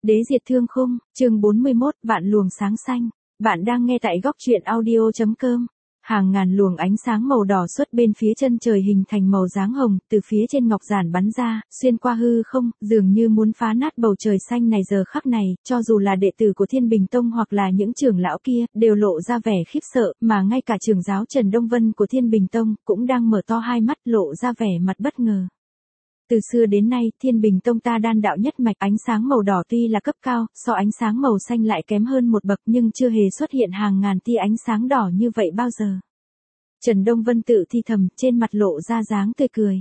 Đế diệt thương khung, chương 41, vạn luồng sáng xanh. Bạn đang nghe tại góc truyện audio.com. Hàng ngàn luồng ánh sáng màu đỏ xuất bên phía chân trời hình thành màu dáng hồng, từ phía trên ngọc giản bắn ra, xuyên qua hư không, dường như muốn phá nát bầu trời xanh này giờ khắc này, cho dù là đệ tử của Thiên Bình Tông hoặc là những trưởng lão kia, đều lộ ra vẻ khiếp sợ, mà ngay cả trưởng giáo Trần Đông Vân của Thiên Bình Tông, cũng đang mở to hai mắt lộ ra vẻ mặt bất ngờ. Từ xưa đến nay, Thiên Bình Tông ta đan đạo nhất mạch, ánh sáng màu đỏ tuy là cấp cao, so ánh sáng màu xanh lại kém hơn một bậc, nhưng chưa hề xuất hiện hàng ngàn tia ánh sáng đỏ như vậy bao giờ. Trần Đông Vân tự thi thầm, trên mặt lộ ra dáng tươi cười.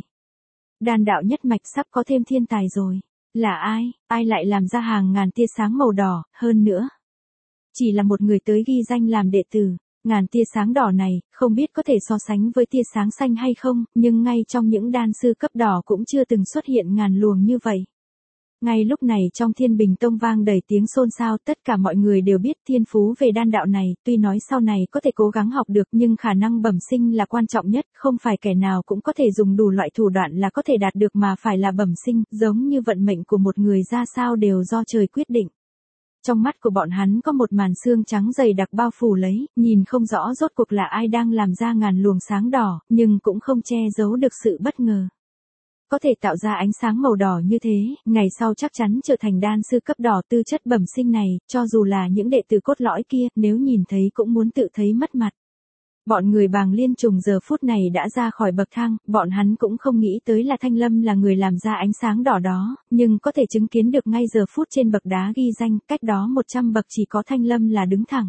Đan đạo nhất mạch sắp có thêm thiên tài rồi. Là ai, ai lại làm ra hàng ngàn tia sáng màu đỏ, hơn nữa. Chỉ là một người tới ghi danh làm đệ tử. Ngàn tia sáng đỏ này, không biết có thể so sánh với tia sáng xanh hay không, nhưng ngay trong những đan sư cấp đỏ cũng chưa từng xuất hiện ngàn luồng như vậy. Ngay lúc này trong Thiên Bình Tông vang đầy tiếng xôn xao, tất cả mọi người đều biết thiên phú về đan đạo này, tuy nói sau này có thể cố gắng học được nhưng khả năng bẩm sinh là quan trọng nhất, không phải kẻ nào cũng có thể dùng đủ loại thủ đoạn là có thể đạt được mà phải là bẩm sinh, giống như vận mệnh của một người ra sao đều do trời quyết định. Trong mắt của bọn hắn có một màn xương trắng dày đặc bao phủ lấy, nhìn không rõ rốt cuộc là ai đang làm ra ngàn luồng sáng đỏ, nhưng cũng không che giấu được sự bất ngờ. Có thể tạo ra ánh sáng màu đỏ như thế, ngày sau chắc chắn trở thành đan sư cấp đỏ tư chất bẩm sinh này, cho dù là những đệ tử cốt lõi kia, nếu nhìn thấy cũng muốn tự thấy mất mặt. Bọn người Bàng Liên Trùng giờ phút này đã ra khỏi bậc thang, bọn hắn cũng không nghĩ tới là Thanh Lâm là người làm ra ánh sáng đỏ đó, nhưng có thể chứng kiến được ngay giờ phút trên bậc đá ghi danh, cách đó 100 bậc chỉ có Thanh Lâm là đứng thẳng.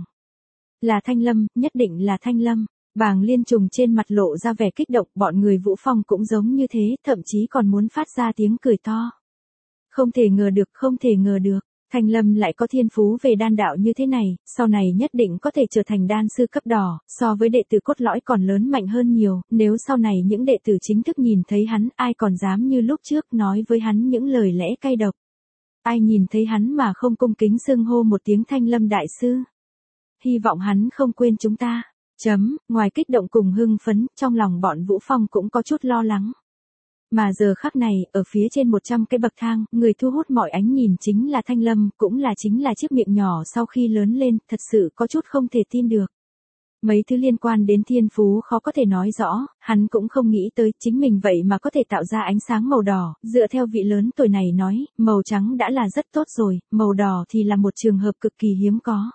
Là Thanh Lâm, nhất định là Thanh Lâm. Bàng Liên Trùng trên mặt lộ ra vẻ kích động, bọn người Vũ Phong cũng giống như thế, thậm chí còn muốn phát ra tiếng cười to. Không thể ngờ được, không thể ngờ được. Thanh Lâm lại có thiên phú về đan đạo như thế này, sau này nhất định có thể trở thành đan sư cấp đỏ, so với đệ tử cốt lõi còn lớn mạnh hơn nhiều, nếu sau này những đệ tử chính thức nhìn thấy hắn, ai còn dám như lúc trước nói với hắn những lời lẽ cay độc. Ai nhìn thấy hắn mà không cung kính xưng hô một tiếng Thanh Lâm đại sư. Hy vọng hắn không quên chúng ta. Ngoài kích động cùng hưng phấn, trong lòng bọn Vũ Phong cũng có chút lo lắng. Mà giờ khắc này, ở phía trên 100 cái bậc thang, người thu hút mọi ánh nhìn chính là Thanh Lâm, cũng chính là chiếc miệng nhỏ sau khi lớn lên, thật sự có chút không thể tin được. Mấy thứ liên quan đến thiên phú khó có thể nói rõ, hắn cũng không nghĩ tới chính mình vậy mà có thể tạo ra ánh sáng màu đỏ, dựa theo vị lớn tuổi này nói, màu trắng đã là rất tốt rồi, màu đỏ thì là một trường hợp cực kỳ hiếm có.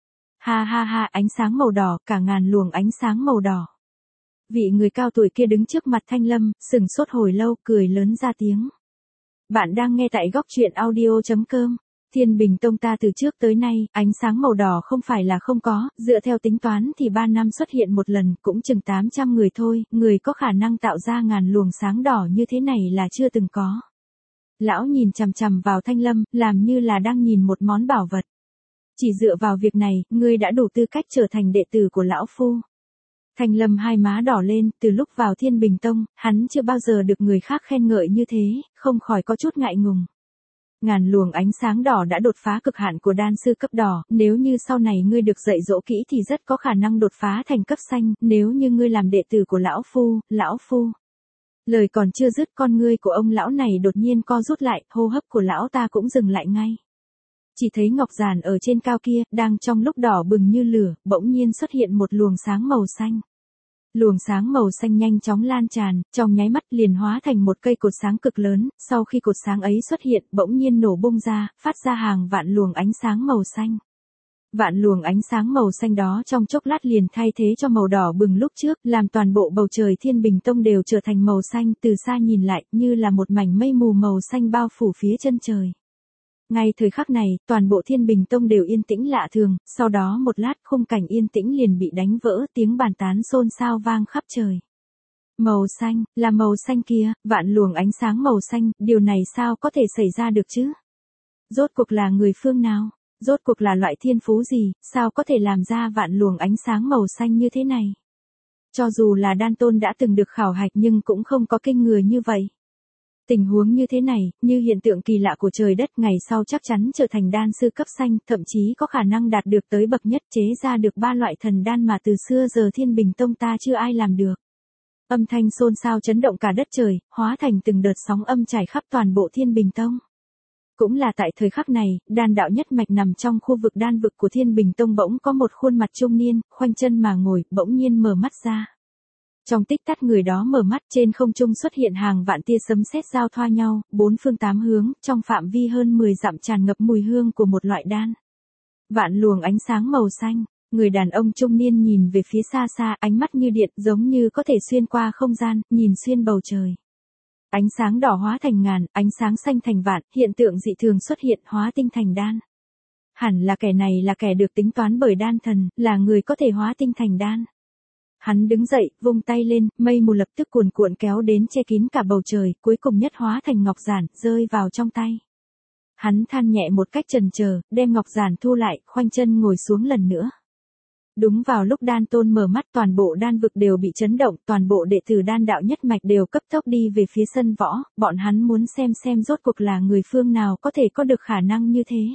Ha ha ha, ánh sáng màu đỏ, cả ngàn luồng ánh sáng màu đỏ. Vị người cao tuổi kia đứng trước mặt Thanh Lâm, sừng sốt hồi lâu, cười lớn ra tiếng. Bạn đang nghe tại góc truyện audio.com. Thiên Bình Tông ta từ trước tới nay, ánh sáng màu đỏ không phải là không có, dựa theo tính toán thì 3 năm xuất hiện một lần, cũng chừng 800 người thôi, người có khả năng tạo ra ngàn luồng sáng đỏ như thế này là chưa từng có. Lão nhìn chằm chằm vào Thanh Lâm, làm như là đang nhìn một món bảo vật. Chỉ dựa vào việc này, ngươi đã đủ tư cách trở thành đệ tử của lão phu. Thanh Lâm hai má đỏ lên, từ lúc vào Thiên Bình Tông, hắn chưa bao giờ được người khác khen ngợi như thế, không khỏi có chút ngại ngùng. Ngàn luồng ánh sáng đỏ đã đột phá cực hạn của đan sư cấp đỏ, nếu như sau này ngươi được dạy dỗ kỹ thì rất có khả năng đột phá thành cấp xanh, nếu như ngươi làm đệ tử của lão phu. Lời còn chưa dứt, con ngươi của ông lão này đột nhiên co rút lại, hô hấp của lão ta cũng dừng lại ngay. Chỉ thấy ngọc giản ở trên cao kia, đang trong lúc đỏ bừng như lửa, bỗng nhiên xuất hiện một luồng sáng màu xanh. Luồng sáng màu xanh nhanh chóng lan tràn, trong nháy mắt liền hóa thành một cây cột sáng cực lớn, sau khi cột sáng ấy xuất hiện, bỗng nhiên nổ bung ra, phát ra hàng vạn luồng ánh sáng màu xanh. Vạn luồng ánh sáng màu xanh đó trong chốc lát liền thay thế cho màu đỏ bừng lúc trước, làm toàn bộ bầu trời Thiên Bình Tông đều trở thành màu xanh, từ xa nhìn lại, như là một mảnh mây mù màu xanh bao phủ phía chân trời. Ngay thời khắc này, toàn bộ Thiên Bình Tông đều yên tĩnh lạ thường, sau đó một lát khung cảnh yên tĩnh liền bị đánh vỡ, tiếng bàn tán xôn xao vang khắp trời. Màu xanh, là màu xanh kia, vạn luồng ánh sáng màu xanh, điều này sao có thể xảy ra được chứ? Rốt cuộc là người phương nào? Rốt cuộc là loại thiên phú gì, sao có thể làm ra vạn luồng ánh sáng màu xanh như thế này? Cho dù là đan tôn đã từng được khảo hạch nhưng cũng không có kinh người như vậy. Tình huống như thế này, như hiện tượng kỳ lạ của trời đất, ngày sau chắc chắn trở thành đan sư cấp xanh, thậm chí có khả năng đạt được tới bậc nhất, chế ra được 3 loại thần đan mà từ xưa giờ Thiên Bình Tông ta chưa ai làm được. Âm thanh xôn xao chấn động cả đất trời, hóa thành từng đợt sóng âm trải khắp toàn bộ Thiên Bình Tông. Cũng là tại thời khắc này, đan đạo nhất mạch nằm trong khu vực đan vực của Thiên Bình Tông bỗng có một khuôn mặt trung niên, khoanh chân mà ngồi, bỗng nhiên mở mắt ra. Trong tích tắc người đó mở mắt, trên không trung xuất hiện hàng vạn tia sấm sét giao thoa nhau, bốn phương tám hướng, trong phạm vi hơn 10 dặm tràn ngập mùi hương của một loại đan. Vạn luồng ánh sáng màu xanh, người đàn ông trung niên nhìn về phía xa xa, ánh mắt như điện, giống như có thể xuyên qua không gian, nhìn xuyên bầu trời. Ánh sáng đỏ hóa thành ngàn, ánh sáng xanh thành vạn, hiện tượng dị thường xuất hiện, hóa tinh thành đan. Hẳn là kẻ này là kẻ được tính toán bởi đan thần, là người có thể hóa tinh thành đan. Hắn đứng dậy, vung tay lên, mây mù lập tức cuồn cuộn kéo đến che kín cả bầu trời, cuối cùng nhất hóa thành ngọc giản, rơi vào trong tay. Hắn than nhẹ một cách chần chờ, đem ngọc giản thu lại, khoanh chân ngồi xuống lần nữa. Đúng vào lúc đan tôn mở mắt, toàn bộ đan vực đều bị chấn động, toàn bộ đệ tử đan đạo nhất mạch đều cấp tốc đi về phía sân võ, bọn hắn muốn xem rốt cuộc là người phương nào có thể có được khả năng như thế.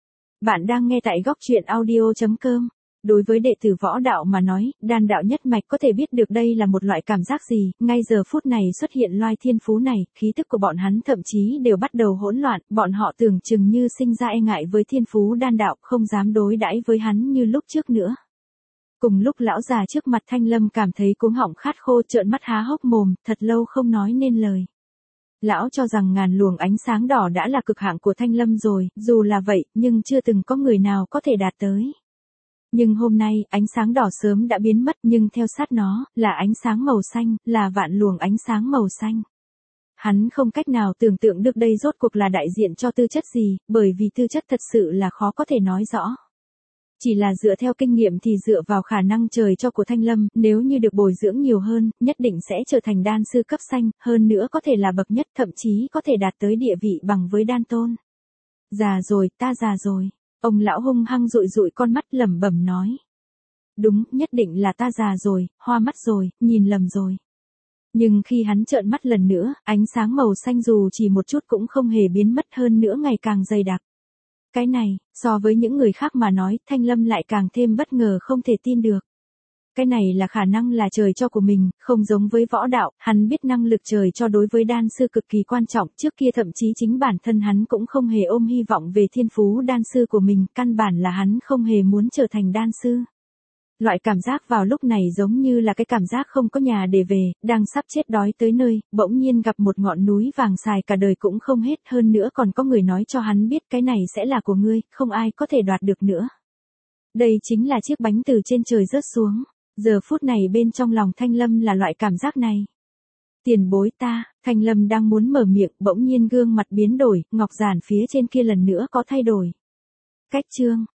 Bạn đang nghe tại góc truyện audio.com. Đối với đệ tử võ đạo mà nói, đan đạo nhất mạch có thể biết được đây là một loại cảm giác gì, ngay giờ phút này xuất hiện loài thiên phú này, khí tức của bọn hắn thậm chí đều bắt đầu hỗn loạn, bọn họ tưởng chừng như sinh ra e ngại với thiên phú đan đạo, không dám đối đãi với hắn như lúc trước nữa. Cùng lúc lão già trước mặt Thanh Lâm cảm thấy cuống họng khát khô, trợn mắt há hốc mồm, thật lâu không nói nên lời. Lão cho rằng ngàn luồng ánh sáng đỏ đã là cực hạn của Thanh Lâm rồi, dù là vậy, nhưng chưa từng có người nào có thể đạt tới. Nhưng hôm nay, ánh sáng đỏ sớm đã biến mất, nhưng theo sát nó, là ánh sáng màu xanh, là vạn luồng ánh sáng màu xanh. Hắn không cách nào tưởng tượng được đây rốt cuộc là đại diện cho tư chất gì, bởi vì tư chất thật sự là khó có thể nói rõ. Chỉ là dựa theo kinh nghiệm thì dựa vào khả năng trời cho của Thanh Lâm, nếu như được bồi dưỡng nhiều hơn, nhất định sẽ trở thành đan sư cấp xanh, hơn nữa có thể là bậc nhất, thậm chí có thể đạt tới địa vị bằng với đan tôn. Già rồi, ta già rồi. Ông lão hung hăng dụi dụi con mắt lẩm bẩm nói. Đúng, nhất định là ta già rồi, hoa mắt rồi, nhìn lầm rồi. Nhưng khi hắn trợn mắt lần nữa, ánh sáng màu xanh dù chỉ một chút cũng không hề biến mất, hơn nữa ngày càng dày đặc. Cái này, so với những người khác mà nói, Thanh Lâm lại càng thêm bất ngờ không thể tin được. Cái này là khả năng là trời cho của mình, không giống với võ đạo, hắn biết năng lực trời cho đối với đan sư cực kỳ quan trọng, trước kia thậm chí chính bản thân hắn cũng không hề ôm hy vọng về thiên phú đan sư của mình, căn bản là hắn không hề muốn trở thành đan sư. Loại cảm giác vào lúc này giống như là cái cảm giác không có nhà để về, đang sắp chết đói tới nơi, bỗng nhiên gặp một ngọn núi vàng xài cả đời cũng không hết, hơn nữa còn có người nói cho hắn biết cái này sẽ là của ngươi, không ai có thể đoạt được nữa. Đây chính là chiếc bánh từ trên trời rớt xuống. Giờ phút này bên trong lòng Thanh Lâm là loại cảm giác này. Tiền bối ta, Thanh Lâm đang muốn mở miệng, bỗng nhiên gương mặt biến đổi, ngọc giản phía trên kia lần nữa có thay đổi. Cách chương,